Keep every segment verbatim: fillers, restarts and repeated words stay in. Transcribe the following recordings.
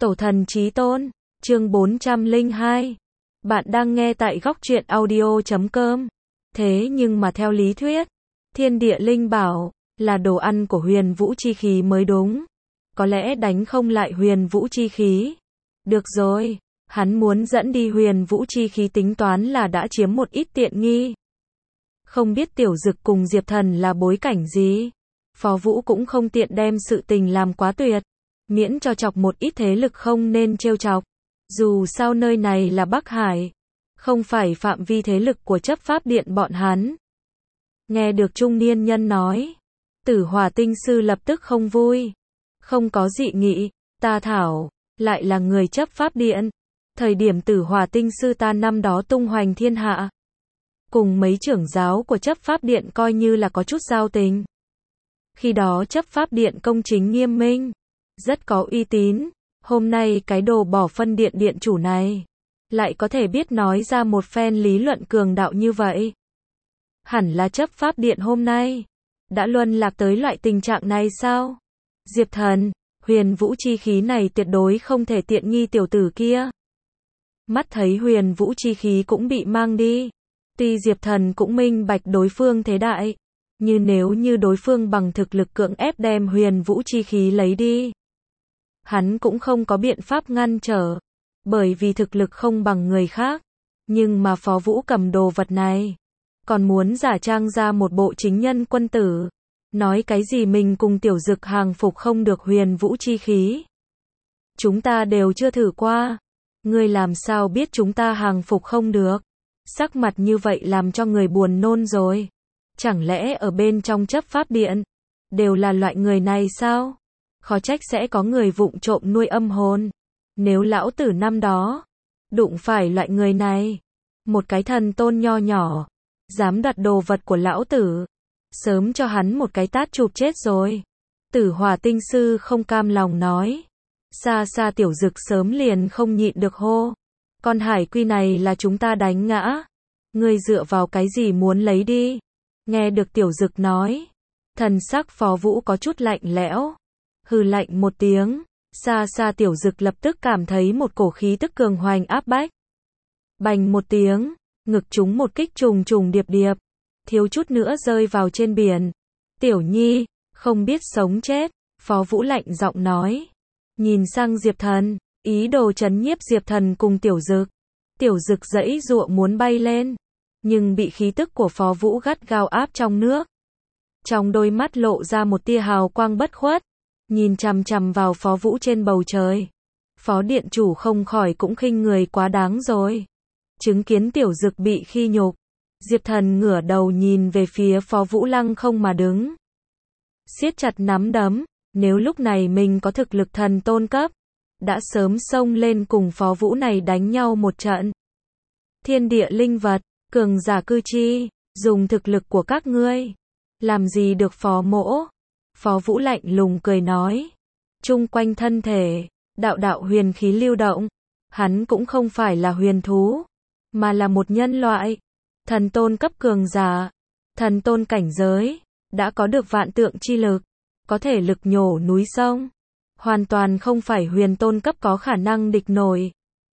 Tổ thần chí tôn, chương bốn trăm lẻ hai. Bạn đang nghe tại góc truyện audio chấm com. Thế nhưng mà theo lý thuyết, thiên địa linh bảo là đồ ăn của huyền vũ chi khí mới đúng. Có lẽ đánh không lại huyền vũ chi khí. Được rồi, hắn muốn dẫn đi huyền vũ chi khí tính toán là đã chiếm một ít tiện nghi. Không biết Tiểu Dực cùng Diệp Thần là bối cảnh gì. Phó Vũ cũng không tiện đem sự tình làm quá tuyệt, miễn cho chọc một ít thế lực không nên trêu chọc. Dù sao nơi này là Bắc Hải, không phải phạm vi thế lực của chấp pháp điện bọn hắn. Nghe được trung niên nhân nói, Tử Hỏa tinh sư lập tức không vui. Không có dị nghị, ta thảo, lại là người chấp pháp điện. Thời điểm Tử Hỏa tinh sư ta năm đó tung hoành thiên hạ, cùng mấy trưởng giáo của chấp pháp điện coi như là có chút giao tình. Khi đó chấp pháp điện công chính nghiêm minh, rất có uy tín. Hôm nay cái đồ bỏ phân điện điện chủ này lại có thể biết nói ra một phen lý luận cường đạo như vậy. Hẳn là chấp pháp điện hôm nay đã luân lạc tới loại tình trạng này sao? Diệp Thần, huyền vũ chi khí này tuyệt đối không thể tiện nghi tiểu tử kia. Mắt thấy huyền vũ chi khí cũng bị mang đi. Tuy Diệp Thần cũng minh bạch đối phương thế đại, nhưng nếu như đối phương bằng thực lực cưỡng ép đem huyền vũ chi khí lấy đi, hắn cũng không có biện pháp ngăn trở, bởi vì thực lực không bằng người khác. Nhưng mà Phó Vũ cầm đồ vật này, còn muốn giả trang ra một bộ chính nhân quân tử, nói cái gì mình cùng Tiểu Dực hàng phục không được huyền vũ chi khí. Chúng ta đều chưa thử qua, ngươi làm sao biết chúng ta hàng phục không được? Sắc mặt như vậy làm cho người buồn nôn rồi. Chẳng lẽ ở bên trong chấp pháp điện đều là loại người này sao? Khó trách sẽ có người vụng trộm nuôi âm hồn. Nếu lão tử năm đó đụng phải loại người này, một cái thần tôn nho nhỏ dám đặt đồ vật của lão tử, sớm cho hắn một cái tát chụp chết rồi. Tử Hỏa tinh sư không cam lòng nói. Xa xa Tiểu Dực sớm liền không nhịn được hô, con hải quy này là chúng ta đánh ngã, ngươi dựa vào cái gì muốn lấy đi? Nghe được Tiểu Dực nói, thần sắc Phó Vũ có chút lạnh lẽo, hừ lạnh một tiếng. Xa xa Tiểu Dực lập tức cảm thấy một cổ khí tức cường hoành áp bách. Bành một tiếng, ngực chúng một kích trùng trùng điệp điệp, thiếu chút nữa rơi vào trên biển. Tiểu Nhi, không biết sống chết, Phó Vũ lạnh giọng nói. Nhìn sang Diệp Thần, ý đồ trấn nhiếp Diệp Thần cùng Tiểu Dực. Tiểu Dực giãy giụa muốn bay lên, nhưng bị khí tức của Phó Vũ gắt gao áp trong nước. Trong đôi mắt lộ ra một tia hào quang bất khuất, nhìn chằm chằm vào Phó Vũ trên bầu trời. Phó điện chủ không khỏi cũng khinh người quá đáng rồi. Chứng kiến Tiểu Dực bị khi nhục, Diệp Thần ngửa đầu nhìn về phía Phó Vũ lăng không mà đứng, siết chặt nắm đấm. Nếu lúc này mình có thực lực thần tôn cấp, đã sớm xông lên cùng Phó Vũ này đánh nhau một trận. Thiên địa linh vật, cường giả cư chi, dùng thực lực của các ngươi, làm gì được Phó mỗ? Phó Vũ lạnh lùng cười nói. Chung quanh thân thể, đạo đạo huyền khí lưu động. Hắn cũng không phải là huyền thú, mà là một nhân loại. Thần tôn cấp cường giả, thần tôn cảnh giới, đã có được vạn tượng chi lực, có thể lực nhổ núi sông. Hoàn toàn không phải huyền tôn cấp có khả năng địch nổi.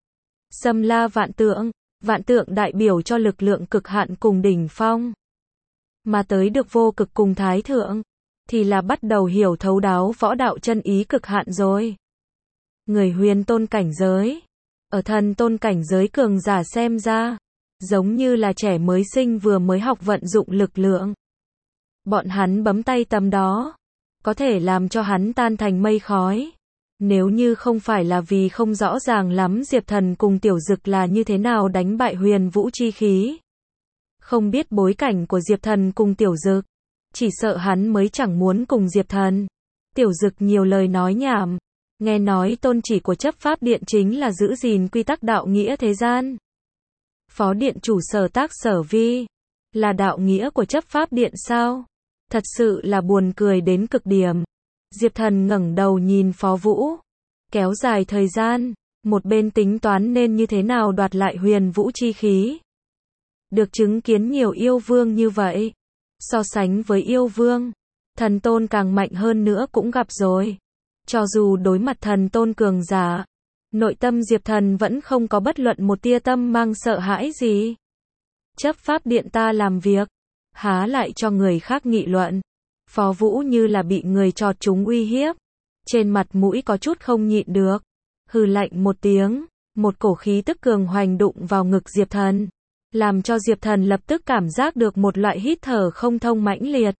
Xâm la vạn tượng, vạn tượng đại biểu cho lực lượng cực hạn cùng đỉnh phong. Mà tới được vô cực cùng thái thượng, thì là bắt đầu hiểu thấu đáo võ đạo chân ý cực hạn rồi. Người huyền tôn cảnh giới, ở thần tôn cảnh giới cường giả xem ra, giống như là trẻ mới sinh vừa mới học vận dụng lực lượng. Bọn hắn bấm tay tầm đó, có thể làm cho hắn tan thành mây khói. Nếu như không phải là vì không rõ ràng lắm Diệp Thần cùng Tiểu Dực là như thế nào đánh bại huyền vũ chi khí, không biết bối cảnh của Diệp Thần cùng Tiểu Dực, chỉ sợ hắn mới chẳng muốn cùng Diệp Thần, Tiểu Dực nhiều lời nói nhảm. Nghe nói tôn chỉ của chấp pháp điện chính là giữ gìn quy tắc đạo nghĩa thế gian. Phó điện chủ sở tác sở vi, là đạo nghĩa của chấp pháp điện sao? Thật sự là buồn cười đến cực điểm. Diệp Thần ngẩng đầu nhìn Phó Vũ, kéo dài thời gian, một bên tính toán nên như thế nào đoạt lại huyền vũ chi khí. Được chứng kiến nhiều yêu vương như vậy, so sánh với yêu vương, thần tôn càng mạnh hơn nữa cũng gặp rồi. Cho dù đối mặt thần tôn cường giả, Nội tâm Diệp Thần vẫn không có bất luận một tia tâm mang sợ hãi gì. Chấp pháp điện ta làm việc, há lại cho người khác nghị luận. Phó Vũ như là bị người chọt chúng uy hiếp. Trên mặt mũi có chút không nhịn được. Hừ lạnh một tiếng, một cổ khí tức cường hoành đụng vào ngực Diệp Thần. Làm cho Diệp Thần lập tức cảm giác được một loại hít thở không thông mãnh liệt.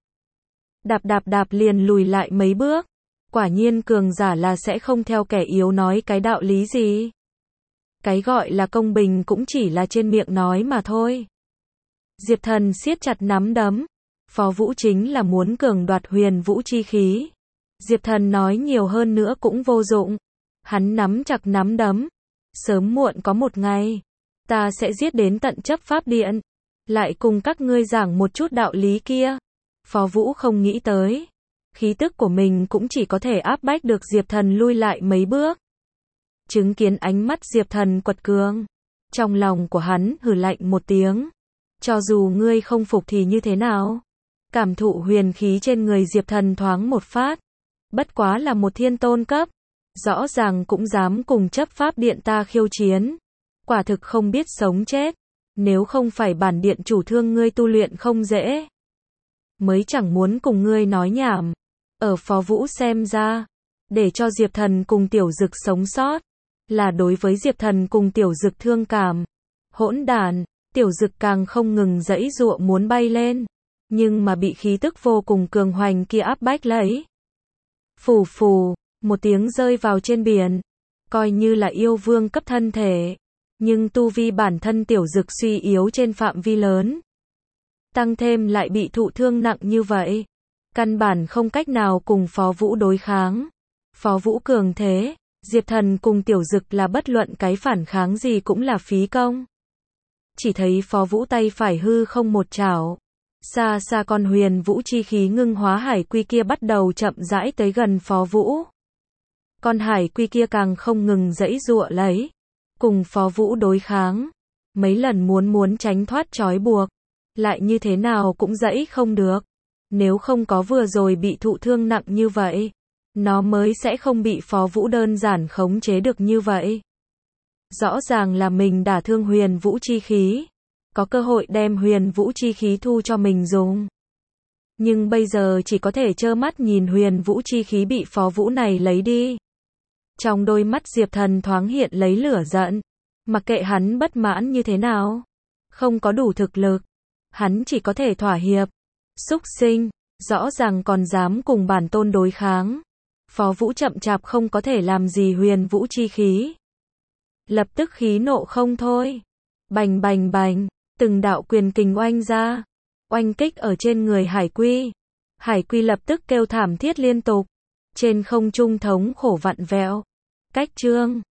Đạp đạp đạp liền lùi lại mấy bước. Quả nhiên cường giả là sẽ không theo kẻ yếu nói cái đạo lý gì. Cái gọi là công bình cũng chỉ là trên miệng nói mà thôi. Diệp Thần siết chặt nắm đấm. Phó Vũ chính là muốn cường đoạt huyền vũ chi khí. Diệp Thần nói nhiều hơn nữa cũng vô dụng. Hắn nắm chặt nắm đấm. Sớm muộn có một ngày, ta sẽ giết đến tận chấp pháp điện. Lại cùng các ngươi giảng một chút đạo lý kia. Phó Vũ không nghĩ tới. Khí tức của mình cũng chỉ có thể áp bách được Diệp Thần lui lại mấy bước. Chứng kiến ánh mắt Diệp Thần quật cường. Trong lòng của hắn hừ lạnh một tiếng. Cho dù ngươi không phục thì như thế nào? Cảm thụ huyền khí trên người Diệp Thần thoáng một phát. Bất quá là một thiên tôn cấp. Rõ ràng cũng dám cùng chấp pháp điện ta khiêu chiến. Quả thực không biết sống chết. Nếu không phải bản điện chủ thương ngươi tu luyện không dễ. Mới chẳng muốn cùng ngươi nói nhảm. Ở Phó Vũ xem ra. Để cho Diệp Thần cùng Tiểu Dực sống sót. Là đối với Diệp Thần cùng Tiểu Dực thương cảm. Hỗn đản. Tiểu Dực càng không ngừng giãy giụa muốn bay lên. Nhưng mà bị khí tức vô cùng cường hoành kia áp bách lấy. Phù phù. Một tiếng rơi vào trên biển. Coi như là yêu vương cấp thân thể. Nhưng tu vi bản thân Tiểu Dực suy yếu trên phạm vi lớn. Tăng thêm lại bị thụ thương nặng như vậy. Căn bản không cách nào cùng Phó Vũ đối kháng. Phó Vũ cường thế. Diệp Thần cùng Tiểu Dực là bất luận cái phản kháng gì cũng là phí công. Chỉ thấy Phó Vũ tay phải hư không một chảo. Xa xa con huyền vũ chi khí ngưng hóa hải quy kia bắt đầu chậm rãi tới gần Phó Vũ. Con hải quy kia càng không ngừng giãy giụa lấy. Cùng Phó Vũ đối kháng. Mấy lần muốn muốn tránh thoát trói buộc. Lại như thế nào cũng giãy không được. Nếu không có vừa rồi bị thụ thương nặng như vậy. Nó mới sẽ không bị Phó Vũ đơn giản khống chế được như vậy. Rõ ràng là mình đả thương huyền vũ chi khí. Có cơ hội đem huyền vũ chi khí thu cho mình dùng. Nhưng bây giờ chỉ có thể trơ mắt nhìn huyền vũ chi khí bị Phó Vũ này lấy đi. Trong đôi mắt Diệp Thần thoáng hiện lấy lửa giận. Mặc kệ hắn bất mãn như thế nào. Không có đủ thực lực. Hắn chỉ có thể thỏa hiệp. Súc sinh. Rõ ràng còn dám cùng bản tôn đối kháng. Phó Vũ chậm chạp không có thể làm gì huyền vũ chi khí. Lập tức khí nộ không thôi. Bành bành bành. Từng đạo quyền kình oanh ra. Oanh kích ở trên người hải quy. Hải quy lập tức kêu thảm thiết liên tục. Trên không trung thống khổ vặn vẹo. Cách chương.